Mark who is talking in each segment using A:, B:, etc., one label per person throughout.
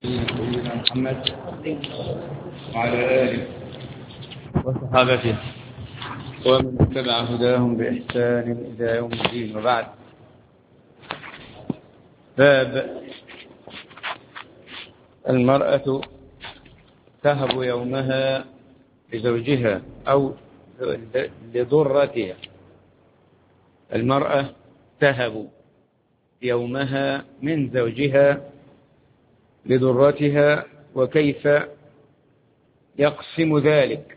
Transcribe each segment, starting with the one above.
A: سيدنا محمد وعلى آله وصحابته ومن اتبع هداهم بإحسان إلى يوم الدين. وبعد، باب المرأة تهب يومها لزوجها أو لضرتها. المرأة تهب يومها من زوجها لضرتها، وكيف يقسم ذلك؟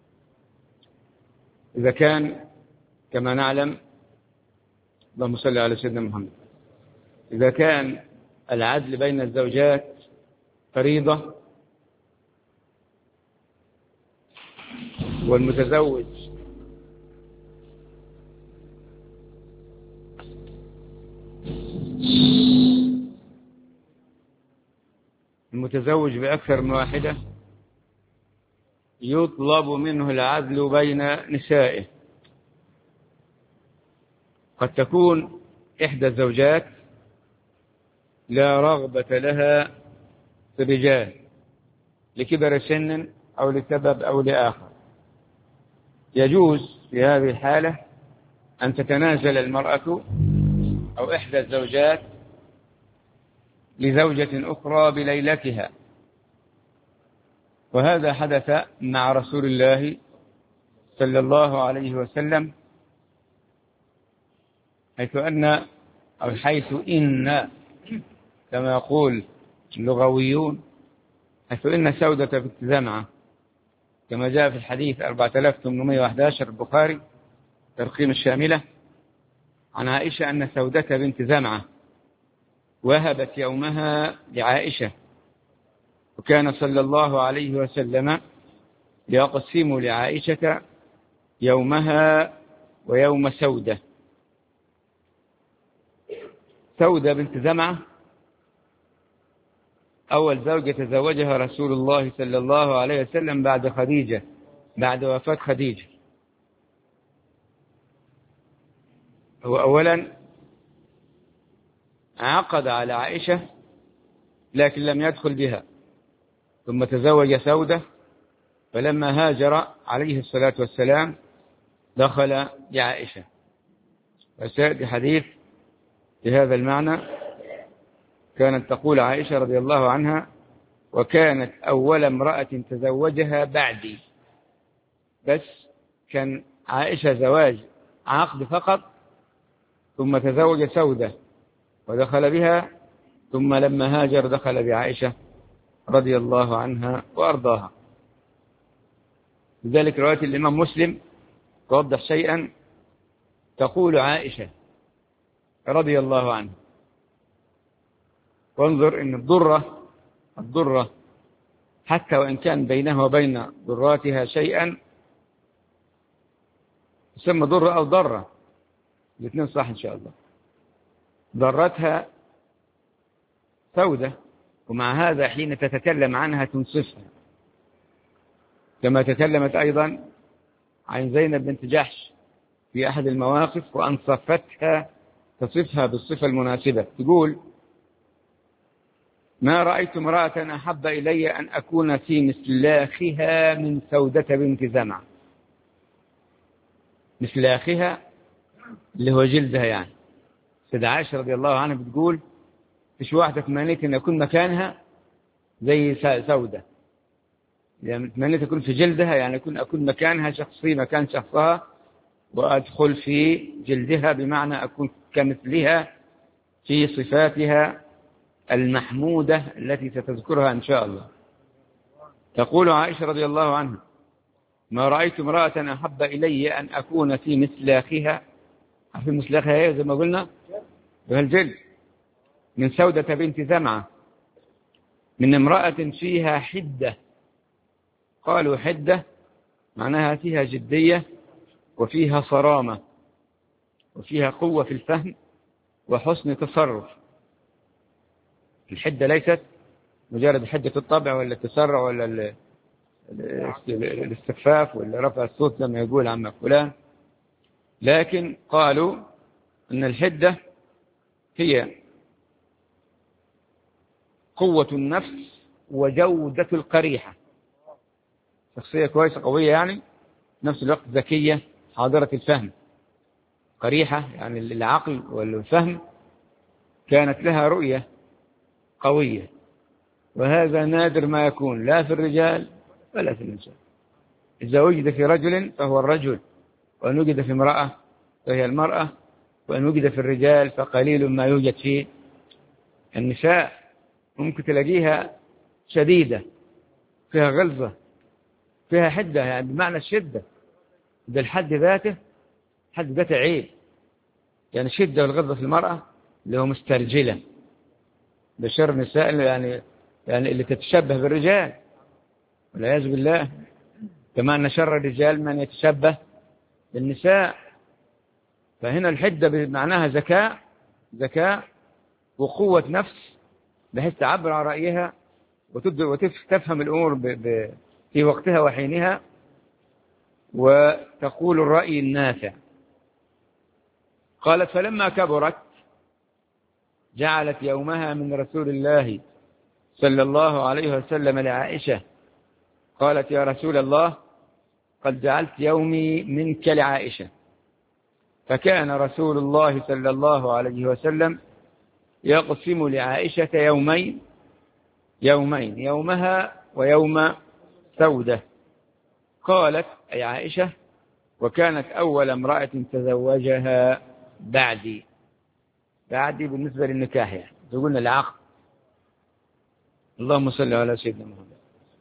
A: إذا كان كما نعلم، اللهم صل على سيدنا محمد، إذا كان العدل بين الزوجات فريضة والمتزوج بأكثر من واحدة يطلب منه العدل بين نسائه. قد تكون إحدى الزوجات لا رغبة لها في الرجال لكبر سن أو لسبب أو لآخر. يجوز في هذه الحالة أن تتنازل المرأة أو إحدى الزوجات لزوجة أخرى بليلتها، وهذا حدث مع رسول الله صلى الله عليه وسلم، حيث إن كما يقول اللغويون، حيث إن سودة بنت زمعة كما جاء في الحديث 4811 البخاري ترقيم الشاملة عن عائشة أن سودة بنت زمعة وهبت يومها لعائشة، وكان صلى الله عليه وسلم يقسم لعائشة يومها ويوم سودة. سودة بنت زمعة أول زوجة تزوجها رسول الله صلى الله عليه وسلم بعد وفاة خديجة. هو أولا عقد على عائشة لكن لم يدخل بها، ثم تزوج سودة، فلما هاجر عليه الصلاة والسلام دخل بعائشة. وسيأتي حديث بهذا المعنى. كانت تقول عائشة رضي الله عنها: وكانت أول امرأة تزوجها بعدي. بس كان عائشة زواج عقد فقط، ثم تزوج سودة ودخل بها، ثم لما هاجر دخل بعائشة رضي الله عنها وأرضاها. لذلك رواية الإمام مسلم توضح شيئا. تقول عائشة رضي الله عنها: وانظر إن الضرة حتى وإن كان بينها وبين ضراتها شيئا تسمى ضرة أو ضرة، الاثنين صح إن شاء الله. ضرتها سودة، ومع هذا حين تتكلم عنها تنصفها، كما تكلمت أيضا عن زينب بنت جحش في أحد المواقف وأنصفتها تصفها بالصفة المناسبة. تقول: ما رأيت امرأة أحب إلي أن أكون في مسلاخها من سودة بنت زمعة. مسلاخها اللي هو جلدها يعني. سيدة عائشة رضي الله عنها بتقول: فيش واحدة تمنيت أن أكون مكانها زي سودة، يعني تمنيت أكون في جلدها، يعني أكون مكانها، شخصي مكان شخصها، وأدخل في جلدها، بمعنى أكون كمثلها في صفاتها المحمودة التي ستذكرها إن شاء الله. تقول عائشة رضي الله عنها: ما رأيت امرأة أحب إلي أن أكون في مسلاخها. في مسلاخها هي زي ما قلنا بهالجلد، من سودة بنت زمعة، من امرأة فيها حدة. قالوا حدة معناها فيها جدية وفيها صرامة وفيها قوة في الفهم وحسن تصرف. الحدة ليست مجرد حدة الطبع ولا التسرع ولا الاستخفاف ولا رفع الصوت لما يقول عم فلان، لكن قالوا أن الحدة هي قوة النفس وجودة القريحة. شخصية كويسة قوية يعني، نفس الوقت ذكية حاضرة الفهم. قريحة يعني العقل والفهم، كانت لها رؤية قوية، وهذا نادر ما يكون لا في الرجال ولا في النساء. إذا وجد في رجل فهو الرجل، وأن وجد في امرأة فهي المرأة، وأن وجد في الرجال فقليل ما يوجد في النساء. ممكن تلاقيها شديدة، فيها غلظة، فيها حدة، يعني بمعنى الشدة ده الحد ذاته، حد ذاته عيب. يعني الشدة والغلظة في المرأة اللي هو مسترجلة، بشر النساء يعني اللي تتشبه بالرجال والعياذ بالله. كما أن شر الرجال من يتشبه بالنساء. فهنا الحدة بمعناها ذكاء وقوة نفس، بحيث تعبر عن رأيها وتفهم الأمور في وقتها وحينها، وتقول الرأي النافع. قالت فلما كبرت جعلت يومها من رسول الله صلى الله عليه وسلم لعائشة. قالت يا رسول الله قد جعلت يومي منك لعائشة. فكان رسول الله صلى الله عليه وسلم يقسم لعائشة يومين، يومها ويوم سودة. قالت أي عائشة وكانت أول امرأة تزوجها بعدي بالنسبة للنكاح، يعني تقولنا العقد. اللهم صل على سيدنا محمد.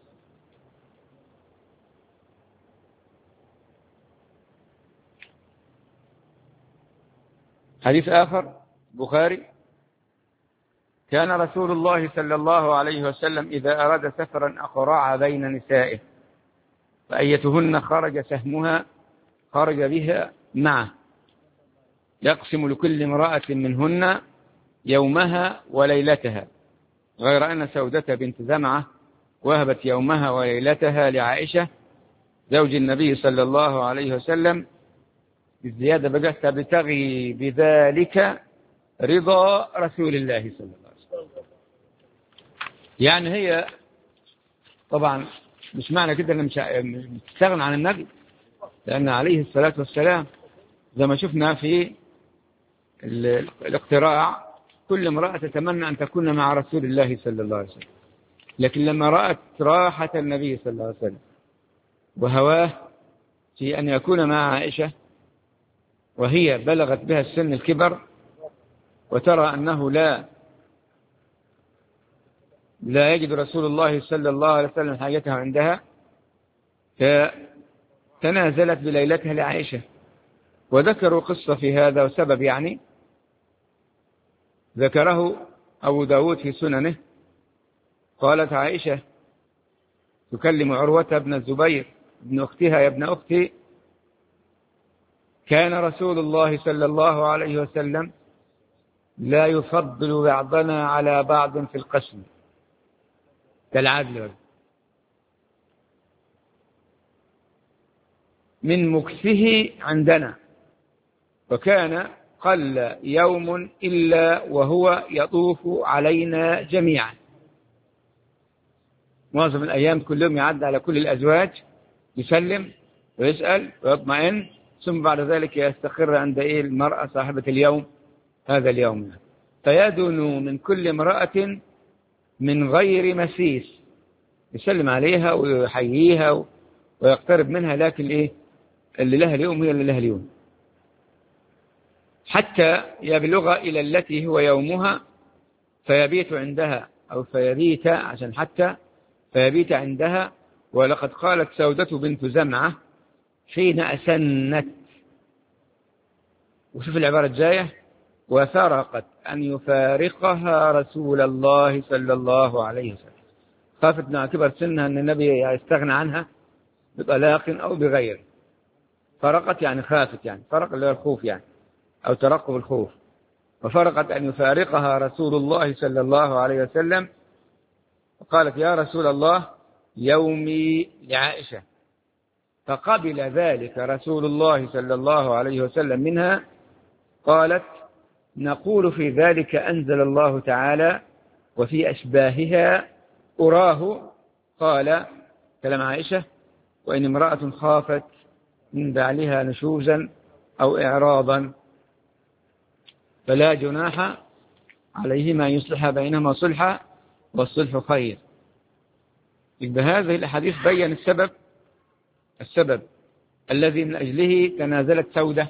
A: حديث آخر بخاري: كان رسول الله صلى الله عليه وسلم إذا أراد سفرا أقرع بين نسائه، فأيتهن خرج سهمها خرج بها معه، يقسم لكل امرأة منهن يومها وليلتها، غير أن سودة بنت زمعة وهبت يومها وليلتها لعائشة زوج النبي صلى الله عليه وسلم، بالزيادة بقى تبتغي بذلك رضا رسول الله صلى الله عليه وسلم. يعني هي طبعا مش معنى كده أنها مش تستغنى عن النبي، لأن عليه الصلاة والسلام زي ما شفنا في الاقتراع كل امرأة تتمنى أن تكون مع رسول الله صلى الله عليه وسلم. لكن لما رأت راحة النبي صلى الله عليه وسلم وهواه في أن يكون مع عائشة، وهي بلغت بها السن الكبر، وترى أنه لا يجد رسول الله صلى الله عليه وسلم حاجته عندها، فتنازلت بليلتها لعائشة. وذكروا قصة في هذا وسبب، يعني ذكره أبو داود في سننه. قالت عائشة تكلم عروة بن الزبير ابن أختها: يا ابن أختي، كان رسول الله صلى الله عليه وسلم لا يفضل بعضنا على بعض في القسم كالعدل من مكثه عندنا، وكان قل يوم إلا وهو يطوف علينا جميعا. معظم الأيام كل يوم يعد على كل الأزواج، يسلم ويسأل ويطمئن، ثم بعد ذلك يستقر عند المرأة صاحبة اليوم هذا اليوم، فيدن من كل امرأة من غير مسيس، يسلم عليها ويحييها ويقترب منها، لكن اللي لها اليوم هي اللي لها اليوم، حتى يبلغ إلى التي هو يومها فيبيت عندها، أو فيبيت عشان حتى فيبيت عندها. ولقد قالت سودة بنت زمعة حين أسنت، وشوف العبارة الجاية: وثرقت أن يفارقها رسول الله صلى الله عليه وسلم. خافت مع كبر سنها أن النبي يستغنى عنها بطلاق أو بغيره. فرقت يعني خافت، يعني فرق اللي هو الخوف يعني، أو ترقب الخوف. وفرقت أن يفارقها رسول الله صلى الله عليه وسلم، وقالت: يا رسول الله يومي لعائشة. فقبل ذلك رسول الله صلى الله عليه وسلم منها. قالت: نقول في ذلك أنزل الله تعالى: وفي أشباهها أراه. قال كلام عائشة: وإن امرأة خافت من بعلها نشوزا أو إعراضا فلا جناح عليهما أن يصلح بينهما صلحا والصلح خير. يبقى هذه الأحاديث بيّن السبب الذي من أجله تنازلت سودة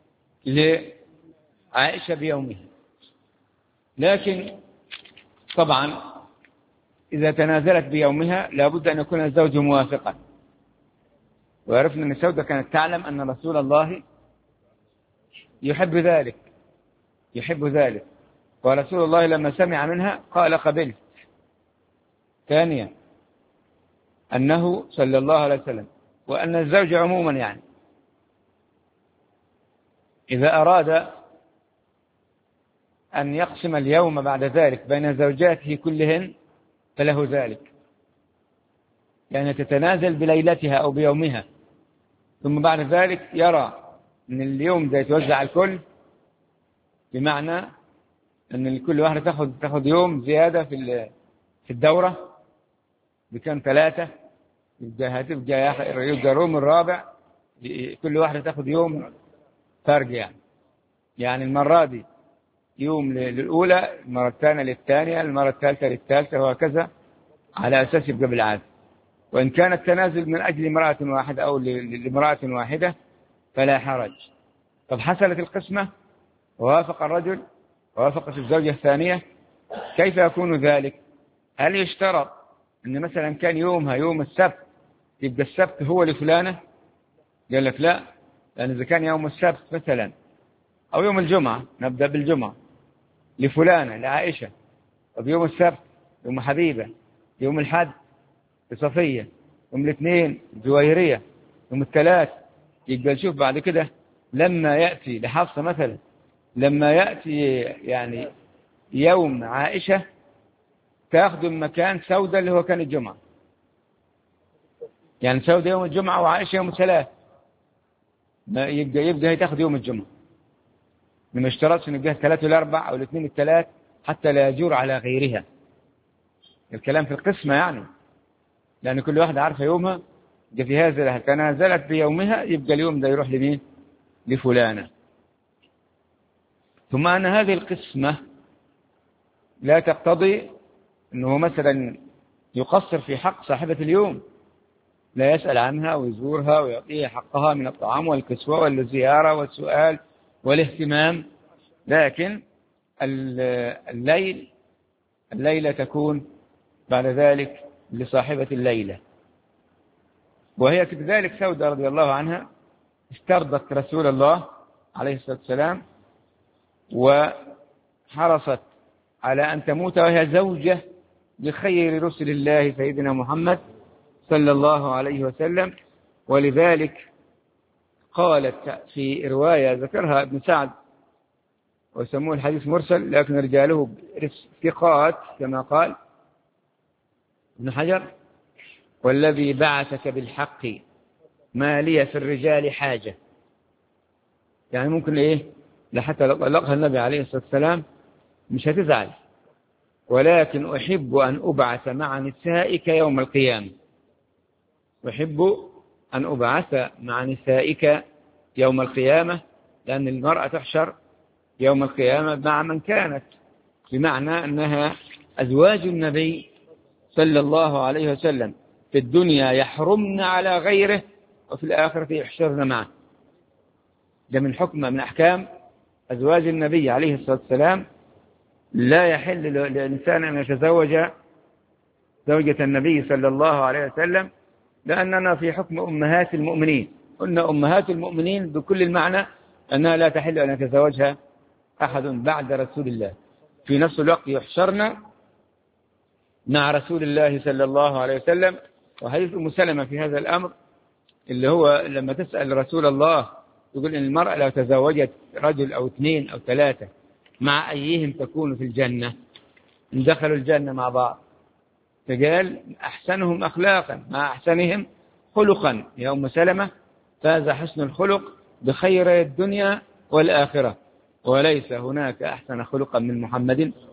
A: لعائشة بيومها. لكن طبعا إذا تنازلت بيومها لابد أن يكون الزوج موافقا. وعرفنا أن سودة كانت تعلم أن رسول الله يحب ذلك، ورسول الله لما سمع منها قال: قبلت. ثانيا أنه صلى الله عليه وسلم وأن الزوج عموما يعني إذا أراد أن يقسم اليوم بعد ذلك بين زوجاته كلهن فله ذلك، يعني تتنازل بليلتها أو بيومها، ثم بعد ذلك يرى أن اليوم ده يتوزع الكل، بمعنى أن كل واحدة تأخذ يوم زيادة في الدورة بكم 3، يبقى يوم الرابع كل واحدة تأخذ يوم فرق، يعني المرة دي يوم للأولى، المرة الثانية للثانية، المرة الثالثة للثالثة، وهكذا على أساس يبقى بالعادة. وإن كان التنازل من أجل امرأة واحدة أو لامرأة واحدة فلا حرج. طب حصلت القسمة ووافق الرجل ووافقت الزوجة الثانية، كيف يكون ذلك؟ هل يشترط أن مثلا كان يومها يوم السبت يبقى السبت هو لفلانة؟ قال لك لا، لأن إذا كان يوم السبت مثلا أو يوم الجمعة، نبدأ بالجمعة، لفلانة لعائشة، طب يوم السبت يوم حبيبة، يوم الحد لصفية، يوم الاثنين جويرية، يوم الثلاث يبقى نشوف بعد كده لما يأتي لحفصة مثلا، لما يأتي يعني يوم عائشة تأخذ مكان سودة اللي هو كان الجمعة، يعني سودة يوم الجمعة وعائشة يوم الثلاث، يبقى هي تأخذ يوم الجمعة. من اشترطش ان يبقى 3 والأربع أو الاثنين الثلاث حتى لا يجور على غيرها. الكلام في القسمة يعني، لأن كل واحدة عارفة يومها، يبقى في هذا تنازلت بيومها يبقى اليوم ده يروح لمين؟ لفلانة. ثم أن هذه القسمة لا تقتضي أنه مثلا يقصر في حق صاحبة اليوم، لا يسأل عنها ويزورها ويعطيها حقها من الطعام والكسوة والزيارة والسؤال والاهتمام، لكن الليلة تكون بعد ذلك لصاحبة الليلة. وهي كذلك سودة رضي الله عنها استرضت رسول الله عليه الصلاة والسلام وحرصت على أن تموت وهي زوجة لخير رسل الله سيدنا محمد صلى الله عليه وسلم. ولذلك قالت في رواية ذكرها ابن سعد ويسموه الحديث مرسل، لكن رجاله ثقات كما قال ابن حجر: والذي بعثك بالحق ما لي في الرجال حاجة. يعني ممكن لحتى لو طلقها النبي عليه الصلاة والسلام مش هتزعل، ولكن أحب أن أبعث مع نسائك يوم القيامة. أحب أن أبعث مع نسائك يوم القيامة، لأن المرأة تحشر يوم القيامة مع من كانت، بمعنى أنها أزواج النبي صلى الله عليه وسلم في الدنيا يحرمن على غيره، وفي الآخرة يحشرن معه. ده من حكم من أحكام أزواج النبي عليه الصلاة والسلام. لا يحل للإنسان أن يتزوج زوجة النبي صلى الله عليه وسلم، لأننا في حكم أمهات المؤمنين. قلنا أمهات المؤمنين بكل المعنى أنها لا تحل أن يتزوجها أحد بعد رسول الله. في نفس الوقت يحشرن مع رسول الله صلى الله عليه وسلم. وحديث أم سلمة في هذا الأمر اللي هو لما تسأل رسول الله يقول إن المرأة لو تزوجت رجل أو 2 أو 3 مع أيهم تكون في الجنة؟ إن دخلوا الجنة مع بعض، فقال أحسنهم أخلاقا مع أحسنهم خلقا. يا أم سلمة فاز حسن الخلق بخير الدنيا والآخرة، وليس هناك أحسن خلقا من محمد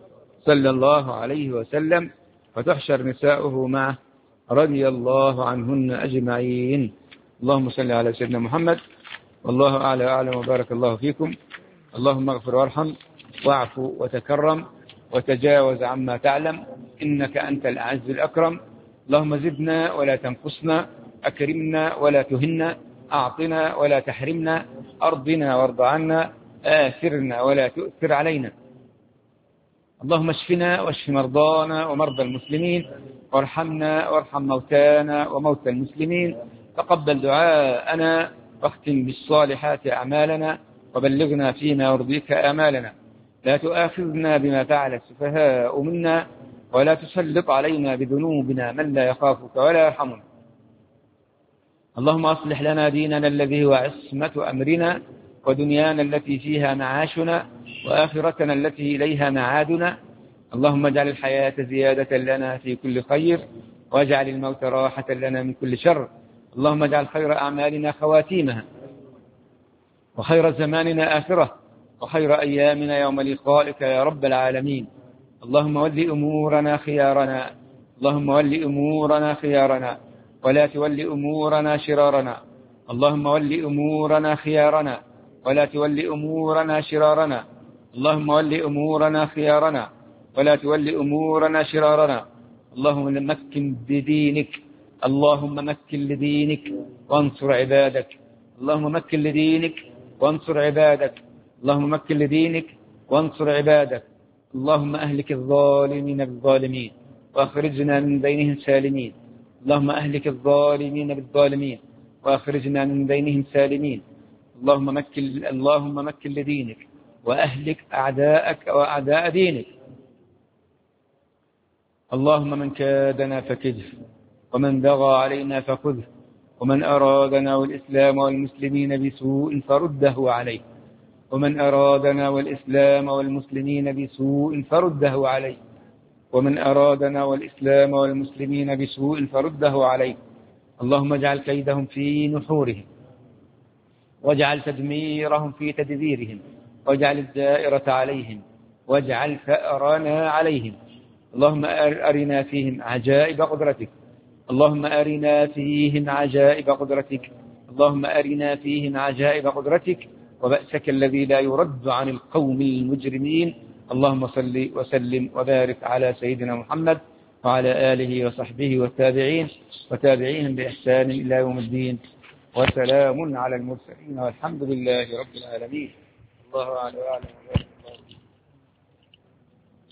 A: صلى الله عليه وسلم، وتحشر نساؤه معه رضي الله عنهن أجمعين. اللهم صل على سيدنا محمد، والله أعلى وأعلم، وبارك الله فيكم. اللهم اغفر وارحم واعفو وتكرم وتجاوز عما تعلم، إنك أنت الأعز الأكرم. اللهم زدنا ولا تنقصنا، أكرمنا ولا تهنا، أعطنا ولا تحرمنا، أرضنا وارض عنا، آثرنا ولا تؤثر علينا. اللهم اشفنا واشف مرضانا ومرضى المسلمين، وارحمنا وارحم موتانا وموتى المسلمين. تقبل دعاءنا، واختم بالصالحات أعمالنا، وبلغنا فيما يرضيك آمالنا. لا تؤاخذنا بما فعل السفهاء منا، ولا تسلط علينا بذنوبنا من لا يخافك ولا يرحمنا. اللهم أصلح لنا ديننا الذي هو عصمة أمرنا، ودنيانا التي فيها معاشنا، وآخرتنا التي إليها معادنا. اللهم اجعل الحياة زيادة لنا في كل خير، واجعل الموت راحة لنا من كل شر. اللهم اجعل خير أعمالنا خواتيمها، وخير زماننا آخرة، وخير أيامنا يوم لقائك يا رب العالمين. اللهم ول أمورنا خيارنا، اللهم ول أمورنا خيارنا، ولا تول أمورنا شرارنا. اللهم ول أمورنا خيارنا، ولا تول أمورنا شرارنا. اللهم ول أمورنا خيارنا، ولا تول أمورنا شرارنا. اللهم مكن بدينك، اللهم مكن لدينك وانصر عبادك. اللهم مكن لدينك وانصر عبادك. اللهم مكن لدينك وانصر عبادك. اللهم أهلك الظالمين بالظالمين، وأخرجنا من بينهم سالمين. اللهم أهلك الظالمين بالظالمين، وأخرجنا من بينهم سالمين. اللهم مكن لدينك، وأهلك أعداءك وأعداء دينك. اللهم من كادنا فكده، ومن بغى علينا فخذه، ومن أرادنا والإسلام والمسلمين بسوء فرده عليه، ومن أرادنا والإسلام والمسلمين بسوء فرده عليه، ومن أرادنا والإسلام والمسلمين بسوء فرده عليه. اللهم اجعل كيدهم في نحورهم، واجعل تدميرهم في تدبيرهم، واجعل الدائرة عليهم، واجعل ثأرنا عليهم. اللهم أرنا فيهم عجائب قدرتك، اللهم أرنا فيهم عجائب قدرتك، اللهم أرنا فيهم عجائب قدرتك، وبأسك الذي لا يرد عن القوم المجرمين. اللهم صل وسلم وبارك على سيدنا محمد وعلى آله وصحبه والتابعين وتابعيهم بإحسان إلى يوم الدين، وسلام على المرسلين، والحمد لله رب العالمين. الله أعلم.